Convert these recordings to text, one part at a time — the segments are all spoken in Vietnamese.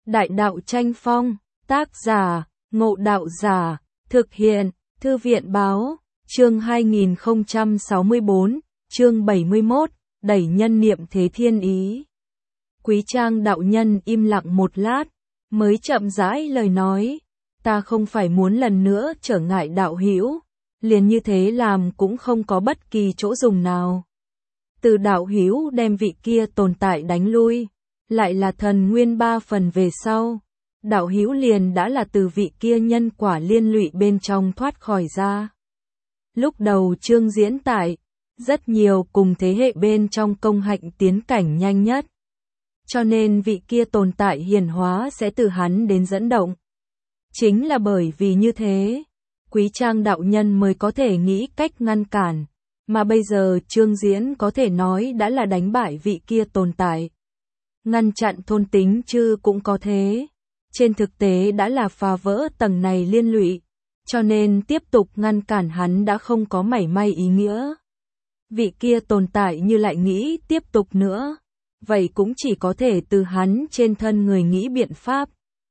Đại đạo tranh phong, tác giả, Ngộ Đạo Giả, thực hiện, Thư viện báo, chương 2064, chương 71, đẩy nhân niệm thế thiên ý. Quý Trang đạo nhân im lặng một lát, mới chậm rãi lời nói, ta không phải muốn lần nữa trở ngại đạo hữu, liền như thế làm cũng không có bất kỳ chỗ dùng nào. Từ đạo hữu đem vị kia tồn tại đánh lui, lại là thần nguyên 3 phần về sau, đạo hữu liền đã là từ vị kia nhân quả liên lụy bên trong thoát khỏi ra. Lúc đầu chương diễn tại, rất nhiều cùng thế hệ bên trong công hạnh tiến cảnh nhanh nhất. Cho nên vị kia tồn tại hiển hóa sẽ từ hắn đến dẫn động. Chính là bởi vì như thế, Quý Trang đạo nhân mới có thể nghĩ cách ngăn cản, mà bây giờ chương diễn có thể nói đã là đánh bại vị kia tồn tại. Ngăn chặn thôn tính chư cũng có thế, trên thực tế đã là phá vỡ tầng này liên lụy, cho nên tiếp tục ngăn cản hắn đã không có mảy may ý nghĩa. Vị kia tồn tại như lại nghĩ tiếp tục nữa, vậy cũng chỉ có thể từ hắn trên thân người nghĩ biện pháp.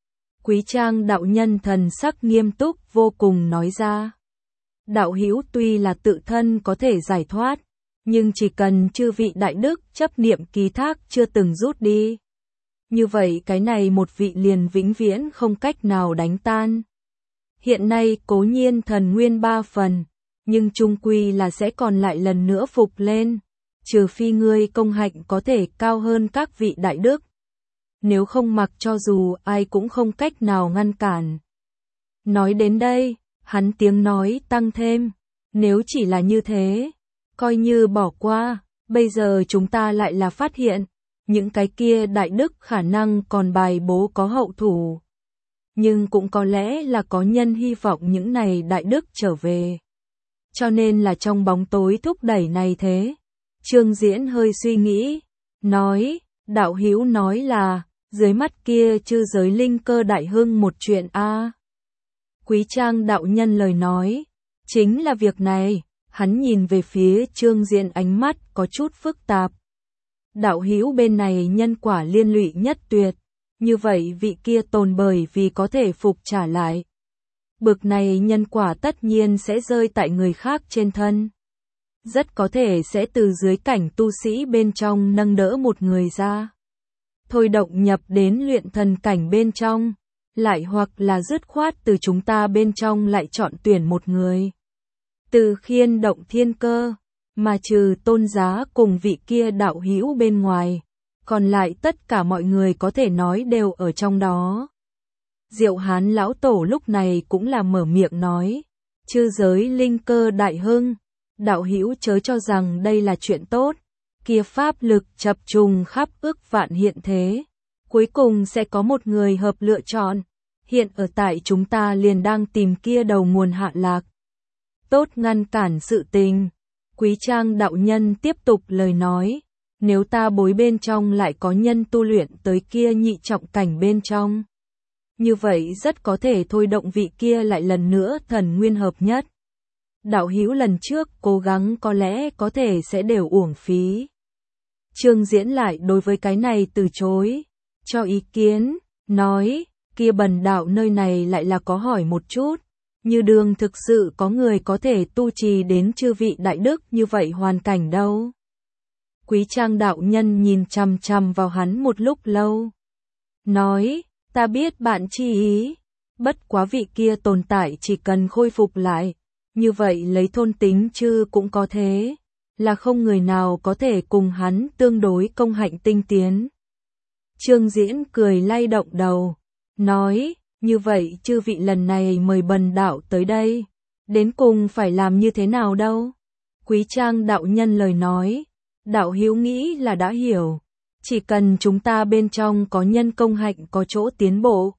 Quý Trang đạo nhân thần sắc nghiêm túc vô cùng nói ra. Đạo hữu tuy là tự thân có thể giải thoát, nhưng chỉ cần chư vị đại đức chấp niệm ký thác chưa từng rút đi. Như vậy cái này một vị liền vĩnh viễn không cách nào đánh tan. Hiện nay cố nhiên thần nguyên 3 phần, nhưng chung quy là sẽ còn lại lần nữa phục lên, trừ phi ngươi công hạnh có thể cao hơn các vị đại đức. Nếu không mặc cho dù ai cũng không cách nào ngăn cản. Nói đến đây, hắn tiếng nói tăng thêm, nếu chỉ là như thế, coi như bỏ qua, bây giờ chúng ta lại là phát hiện, những cái kia đại đức khả năng còn bài bố có hậu thủ. Nhưng cũng có lẽ là có nhân hy vọng những này đại đức trở về. Cho nên là trong bóng tối thúc đẩy này thế. Chương diễn hơi suy nghĩ, nói, đạo hữu nói là, dưới mắt kia chư giới linh cơ đại hưng một chuyện a. Quý Trang đạo nhân lời nói, chính là việc này, hắn nhìn về phía chương diễn ánh mắt có chút phức tạp. Đạo hữu bên này nhân quả liên lụy nhất tuyệt, như vậy vị kia tồn bởi vì có thể phục trả lại. Bực này nhân quả tất nhiên sẽ rơi tại người khác trên thân. Rất có thể sẽ từ dưới cảnh tu sĩ bên trong nâng đỡ một người ra. Thôi động nhập đến luyện thần cảnh bên trong, lại hoặc là dứt khoát từ chúng ta bên trong lại chọn tuyển một người. Từ khiên động thiên cơ, mà trừ tôn giá cùng vị kia đạo hữu bên ngoài, còn lại tất cả mọi người có thể nói đều ở trong đó. Diệu Hán lão tổ lúc này cũng là mở miệng nói, chư giới linh cơ đại hưng, đạo hữu chớ cho rằng đây là chuyện tốt, kia pháp lực chập trùng khắp ức vạn hiện thế, cuối cùng sẽ có một người hợp lựa chọn, hiện ở tại chúng ta liền đang tìm kia đầu nguồn hạ lạc. Tốt ngăn cản sự tình, Quý Trang đạo nhân tiếp tục lời nói, nếu ta bối bên trong lại có nhân tu luyện tới kia nhị trọng cảnh bên trong. Như vậy rất có thể thôi động vị kia lại lần nữa thần nguyên hợp nhất. Đạo hữu lần trước cố gắng có lẽ có thể sẽ đều uổng phí. Chương diễn lại đối với cái này từ chối, cho ý kiến, nói, kia bần đạo nơi này lại là có hỏi một chút, như đường thực sự có người có thể tu trì đến chư vị đại đức như vậy hoàn cảnh đâu. Quý Trang đạo nhân nhìn chằm chằm vào hắn một lúc lâu. Nói, ta biết bạn chi ý, bất quá vị kia tồn tại chỉ cần khôi phục lại, như vậy lấy thôn tính chư cũng có thế, là không người nào có thể cùng hắn tương đối công hạnh tinh tiến. Chương diễn cười lay động đầu, nói, như vậy chư vị lần này mời bần đạo tới đây, đến cùng phải làm như thế nào đâu? Quý Trang đạo nhân lời nói, đạo hữu nghĩ là đã hiểu, chỉ cần chúng ta bên trong có nhân công hạnh có chỗ tiến bộ,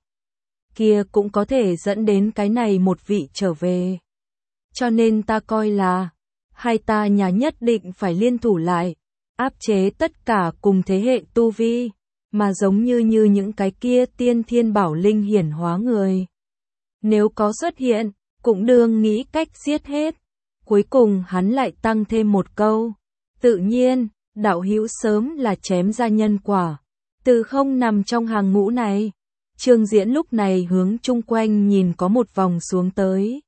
kia cũng có thể dẫn đến cái này một vị trở về. Cho nên ta coi là, hai ta nhà nhất định phải liên thủ lại, áp chế tất cả cùng thế hệ tu vi, mà giống như những cái kia tiên thiên bảo linh hiển hóa người. Nếu có xuất hiện, cũng đương nghĩ cách giết hết. Cuối cùng hắn lại tăng thêm một câu, tự nhiên, đạo hữu sớm là chém ra nhân quả, từ không nằm trong hàng ngũ này. Trương Diễn lúc này hướng chung quanh nhìn có một vòng xuống tới.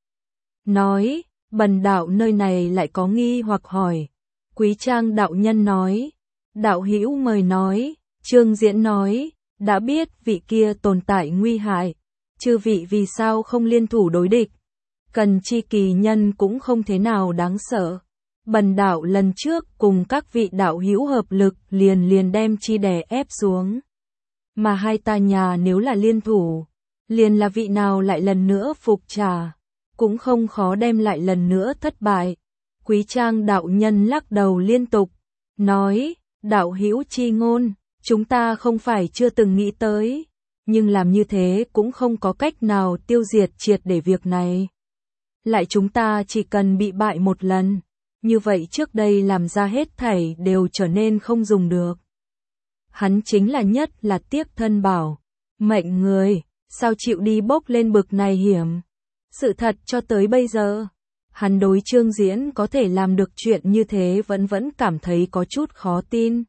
Nói, Bần đạo nơi này lại có nghi hoặc hỏi. Quý Trang đạo nhân nói, đạo hữu mời nói. Trương Diễn nói, đã biết vị kia tồn tại nguy hại, chư vị vì sao không liên thủ đối địch? Cần chi kỳ nhân cũng không thế nào đáng sợ. Bần đạo lần trước cùng các vị đạo hữu hợp lực liền đem chi đè ép xuống. Mà hai ta nhà nếu là liên thủ, liền là vị nào lại lần nữa phục trả, cũng không khó đem lại lần nữa thất bại. Quý Trang đạo nhân lắc đầu liên tục, nói, đạo hữu chi ngôn, chúng ta không phải chưa từng nghĩ tới, nhưng làm như thế cũng không có cách nào tiêu diệt triệt để việc này. Lại chúng ta chỉ cần bị bại một lần, như vậy trước đây làm ra hết thảy đều trở nên không dùng được. Hắn chính là nhất là tiếc thân bảo mệnh người, sao chịu đi bốc lên bực này hiểm. Sự thật cho tới bây giờ, hắn đối Trương Diễn có thể làm được chuyện như thế vẫn cảm thấy có chút khó tin.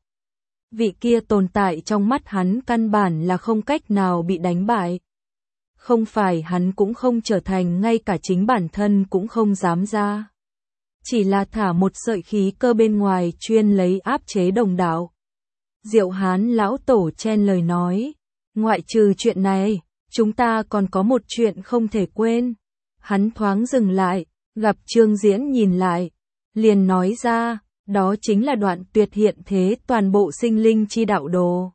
Vị kia tồn tại trong mắt hắn căn bản là không cách nào bị đánh bại. Không phải hắn cũng không trở thành, ngay cả chính bản thân cũng không dám ra. Chỉ là thả một sợi khí cơ bên ngoài chuyên lấy áp chế đồng đạo. Diệu Hán lão tổ chen lời nói, ngoại trừ chuyện này, chúng ta còn có một chuyện không thể quên. Hắn thoáng dừng lại, gặp Trương Diễn nhìn lại, liền nói ra, đó chính là đoạn tuyệt hiện thế toàn bộ sinh linh chi đạo đồ.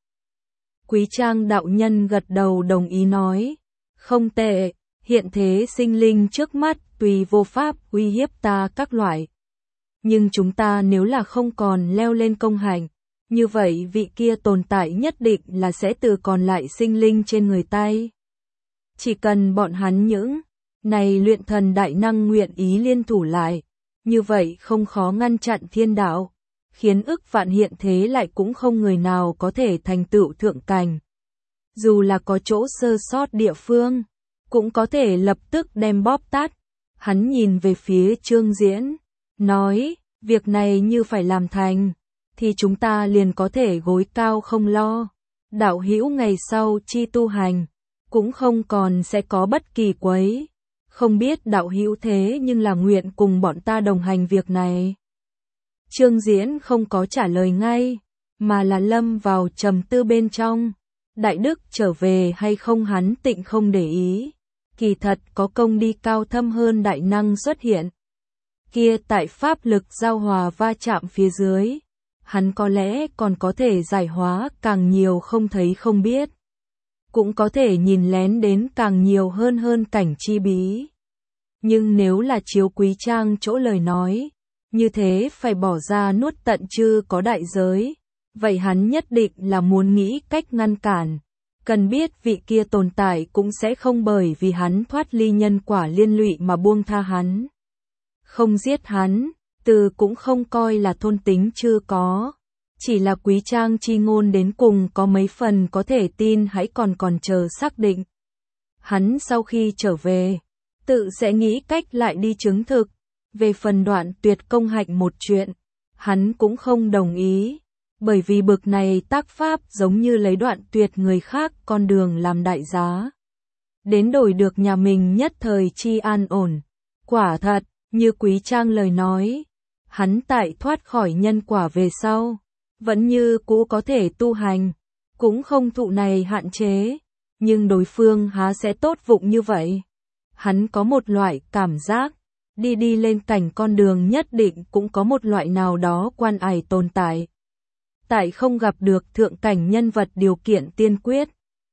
Quý Trang đạo nhân gật đầu đồng ý nói, không tệ, hiện thế sinh linh trước mắt tùy vô pháp uy hiếp ta các loại. Nhưng chúng ta nếu là không còn leo lên công hành, như vậy vị kia tồn tại nhất định là sẽ từ còn lại sinh linh trên người tay. Chỉ cần bọn hắn những này luyện thần đại năng nguyện ý liên thủ lại, như vậy không khó ngăn chặn thiên đạo, khiến ức vạn hiện thế lại cũng không người nào có thể thành tựu thượng cảnh. Dù là có chỗ sơ sót địa phương, cũng có thể lập tức đem bóp tát. Hắn nhìn về phía Trương Diễn, nói, việc này như phải làm thành, thì chúng ta liền có thể gối cao không lo. Đạo hữu ngày sau chi tu hành, cũng không còn sẽ có bất kỳ quấy. Không biết đạo hữu thế nhưng là nguyện cùng bọn ta đồng hành việc này. Trương Diễn không có trả lời ngay, mà là lâm vào trầm tư bên trong. Đại đức trở về hay không hắn tịnh không để ý. Kỳ thật có công đi cao thâm hơn đại năng xuất hiện. Kia tại pháp lực giao hòa va chạm phía dưới, hắn có lẽ còn có thể giải hóa càng nhiều không thấy không biết. Cũng có thể nhìn lén đến càng nhiều hơn cảnh chi bí. Nhưng nếu là chiếu Quý Trang chỗ lời nói, như thế phải bỏ ra nuốt tận chư có đại giới, vậy hắn nhất định là muốn nghĩ cách ngăn cản. Cần biết vị kia tồn tại cũng sẽ không bởi vì hắn thoát ly nhân quả liên lụy mà buông tha hắn. Không giết hắn, từ cũng không coi là thôn tính chưa có. Chỉ là Quý Trang chi ngôn đến cùng có mấy phần có thể tin hãy còn chờ xác định. Hắn sau khi trở về, tự sẽ nghĩ cách lại đi chứng thực. Về phần đoạn tuyệt công hạnh một chuyện, hắn cũng không đồng ý. Bởi vì bực này tác pháp giống như lấy đoạn tuyệt người khác con đường làm đại giá. Đến đổi được nhà mình nhất thời chi an ổn. Quả thật, như Quý Trang lời nói, hắn tại thoát khỏi nhân quả về sau, vẫn như cũ có thể tu hành, cũng không thụ này hạn chế, nhưng đối phương há sẽ tốt vụng như vậy. Hắn có một loại cảm giác, đi lên cảnh con đường nhất định cũng có một loại nào đó quan ải tồn tại. Tại không gặp được thượng cảnh nhân vật điều kiện tiên quyết,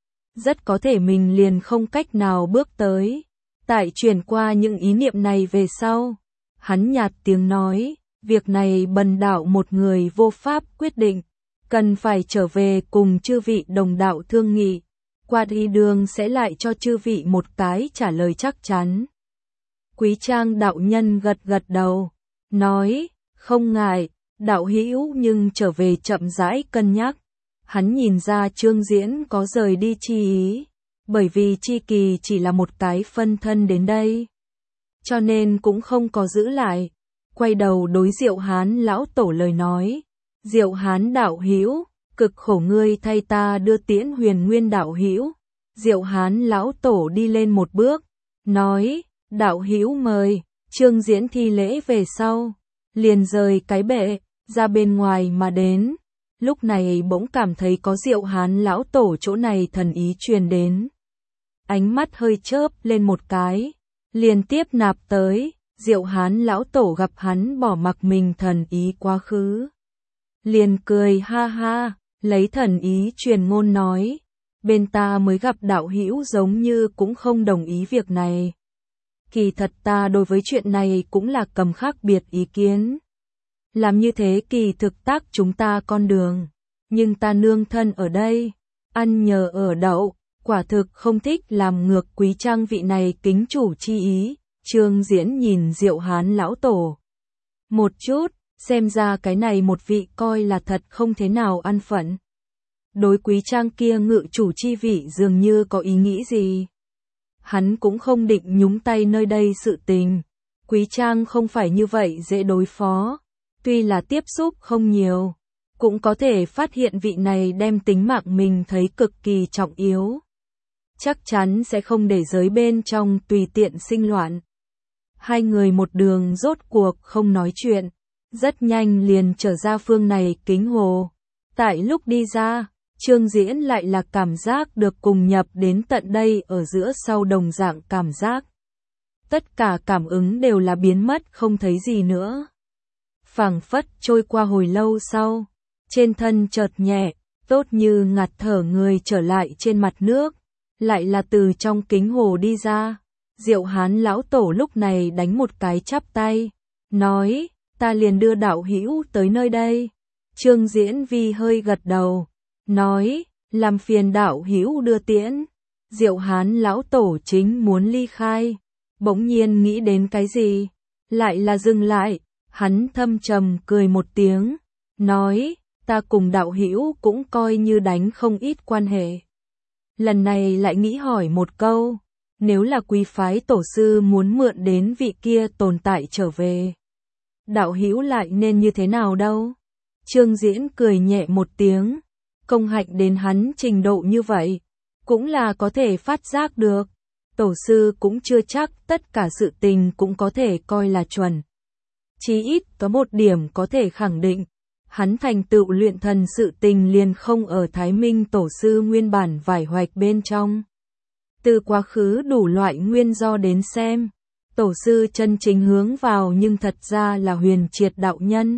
rất có thể mình liền không cách nào bước tới. Tại chuyển qua những ý niệm này về sau, hắn nhạt tiếng nói, việc này bần đạo một người vô pháp quyết định, cần phải trở về cùng chư vị đồng đạo thương nghị, qua đi đường sẽ lại cho chư vị một cái trả lời chắc chắn. Quý Trang đạo nhân gật đầu, nói, không ngại, đạo hữu nhưng trở về chậm rãi cân nhắc. Hắn nhìn ra Trương Diễn có rời đi chi ý, bởi vì chi kỳ chỉ là một cái phân thân đến đây, cho nên cũng không có giữ lại. Quay đầu đối Diệu Hán lão tổ lời nói, Diệu Hán đạo hữu, cực khổ ngươi thay ta đưa tiễn Huyền Nguyên đạo hữu, Diệu Hán lão tổ đi lên một bước, nói, đạo hữu mời. Trương Diễn thi lễ về sau, liền rời cái bệ, ra bên ngoài mà đến. Lúc này bỗng cảm thấy có Diệu Hán lão tổ chỗ này thần ý truyền đến. Ánh mắt hơi chớp lên một cái, liền tiếp nạp tới. Diệu Hán lão tổ gặp hắn bỏ mặc mình thần ý quá khứ, liền cười ha ha, lấy thần ý truyền ngôn nói, bên ta mới gặp đạo hữu giống như cũng không đồng ý việc này. Kỳ thật ta đối với chuyện này cũng là cầm khác biệt ý kiến. Làm như thế kỳ thực tác chúng ta con đường, nhưng ta nương thân ở đây, ăn nhờ ở đậu, quả thực không thích làm ngược Quý Trang vị này kính chủ chi ý. Trương Diễn nhìn Diệu Hán lão tổ một chút, xem ra cái này một vị coi là thật không thế nào ăn phận. Đối Quý Trang kia ngự chủ chi vị dường như có ý nghĩ gì. Hắn cũng không định nhúng tay nơi đây sự tình. Quý Trang không phải như vậy dễ đối phó. Tuy là tiếp xúc không nhiều, cũng có thể phát hiện vị này đem tính mạng mình thấy cực kỳ trọng yếu. Chắc chắn sẽ không để giới bên trong tùy tiện sinh loạn. Hai người một đường rốt cuộc không nói chuyện, rất nhanh liền trở ra phương này kính hồ. Tại lúc đi ra, Trương Diễn lại là cảm giác được cùng nhập đến tận đây ở giữa sau đồng dạng cảm giác. Tất cả cảm ứng đều là biến mất không thấy gì nữa. Phảng phất trôi qua hồi lâu sau, trên thân chợt nhẹ, tốt như ngạt thở người trở lại trên mặt nước, lại là từ trong kính hồ đi ra. Diệu Hán lão tổ lúc này đánh một cái chắp tay, nói, ta liền đưa đạo hữu tới nơi đây. Trương Diễn Vi hơi gật đầu, nói, làm phiền đạo hữu đưa tiễn. Diệu Hán lão tổ chính muốn ly khai, bỗng nhiên nghĩ đến cái gì, lại là dừng lại, hắn thâm trầm cười một tiếng, nói, ta cùng đạo hữu cũng coi như đánh không ít quan hệ. Lần này lại nghĩ hỏi một câu, nếu là quý phái tổ sư muốn mượn đến vị kia tồn tại trở về, đạo hữu lại nên như thế nào đâu? Trương Diễn cười nhẹ một tiếng, công hạnh đến hắn trình độ như vậy, cũng là có thể phát giác được. Tổ sư cũng chưa chắc tất cả sự tình cũng có thể coi là chuẩn. Chí ít có một điểm có thể khẳng định, hắn thành tựu luyện thần sự tình liền không ở Thái Minh tổ sư nguyên bản vải hoạch bên trong. Từ quá khứ đủ loại nguyên do đến xem, tổ sư chân chính hướng vào nhưng thật ra là Huyền Triệt đạo nhân.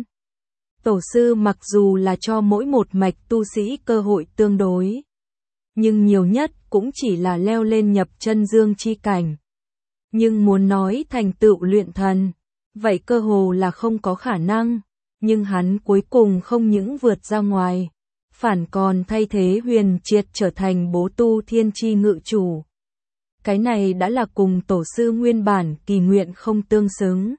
Tổ sư mặc dù là cho mỗi một mạch tu sĩ cơ hội tương đối, nhưng nhiều nhất cũng chỉ là leo lên nhập chân dương chi cảnh. Nhưng muốn nói thành tựu luyện thần, vậy cơ hồ là không có khả năng, nhưng hắn cuối cùng không những vượt ra ngoài, phản còn thay thế Huyền Triệt trở thành bố tu thiên chi ngự chủ. Cái này đã là cùng tổ sư nguyên bản kỳ nguyện không tương xứng.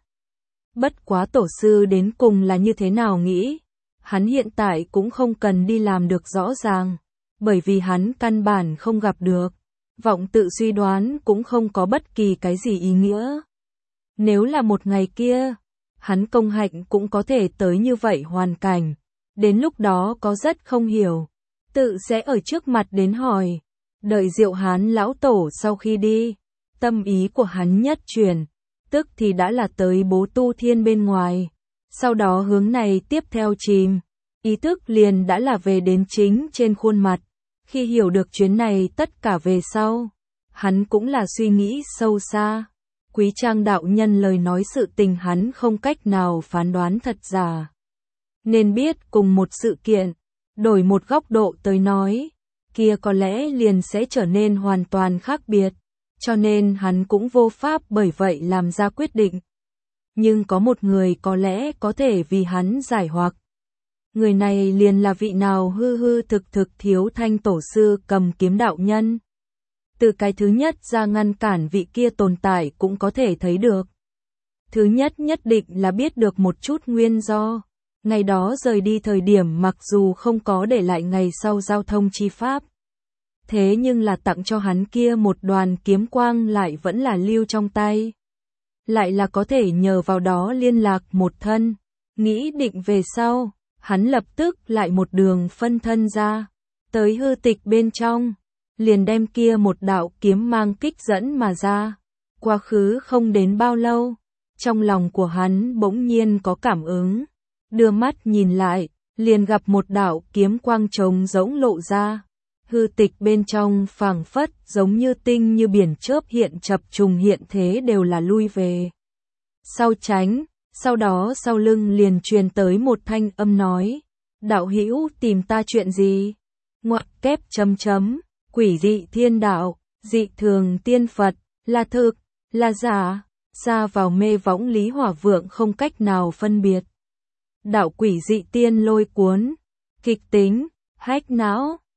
Bất quá tổ sư đến cùng là như thế nào nghĩ, hắn hiện tại cũng không cần đi làm được rõ ràng, bởi vì hắn căn bản không gặp được, vọng tự suy đoán cũng không có bất kỳ cái gì ý nghĩa. Nếu là một ngày kia, hắn công hạnh cũng có thể tới như vậy hoàn cảnh, đến lúc đó có rất không hiểu, tự sẽ ở trước mặt đến hỏi. Đợi Diệu Hán lão tổ sau khi đi, tâm ý của hắn nhất chuyển, tức thì đã là tới bố tu thiên bên ngoài, sau đó hướng này tiếp theo chìm, ý thức liền đã là về đến chính trên khuôn mặt. Khi hiểu được chuyến này tất cả về sau, hắn cũng là suy nghĩ sâu xa. Quý Trang đạo nhân lời nói sự tình hắn không cách nào phán đoán thật giả. Nên biết cùng một sự kiện, đổi một góc độ tới nói, kia có lẽ liền sẽ trở nên hoàn toàn khác biệt, cho nên hắn cũng vô pháp bởi vậy làm ra quyết định. Nhưng có một người có lẽ có thể vì hắn giải hoặc. Người này liền là vị nào hư hư thực thực Thiếu Thanh tổ sư Cầm Kiếm đạo nhân. Từ cái thứ nhất ra ngăn cản vị kia tồn tại cũng có thể thấy được. Thứ nhất nhất định là biết được một chút nguyên do. Ngày đó rời đi thời điểm mặc dù không có để lại ngày sau giao thông chi pháp. Thế nhưng là tặng cho hắn kia một đoàn kiếm quang lại vẫn là lưu trong tay. Lại là có thể nhờ vào đó liên lạc một thân. Nghĩ định về sau, hắn lập tức lại một đường phân thân ra. Tới hư tịch bên trong. liền đem kia một đạo kiếm mang kích dẫn mà ra. Quá khứ không đến bao lâu, trong lòng của hắn bỗng nhiên có cảm ứng, đưa mắt nhìn lại, liền gặp một đạo kiếm quang trống rỗng lộ ra. Hư tịch bên trong phảng phất giống như tinh như biển chớp hiện chập trùng hiện thế đều là lui về sau tránh, sau đó sau lưng liền truyền tới một thanh âm nói, đạo hữu tìm ta chuyện gì? Ngoặc kép chấm chấm, quỷ dị thiên đạo, dị thường tiên Phật, là thực, là giả, xa vào mê võng Lý Hỏa Vượng không cách nào phân biệt. Đạo quỷ dị tiên lôi cuốn, kịch tính, hách não.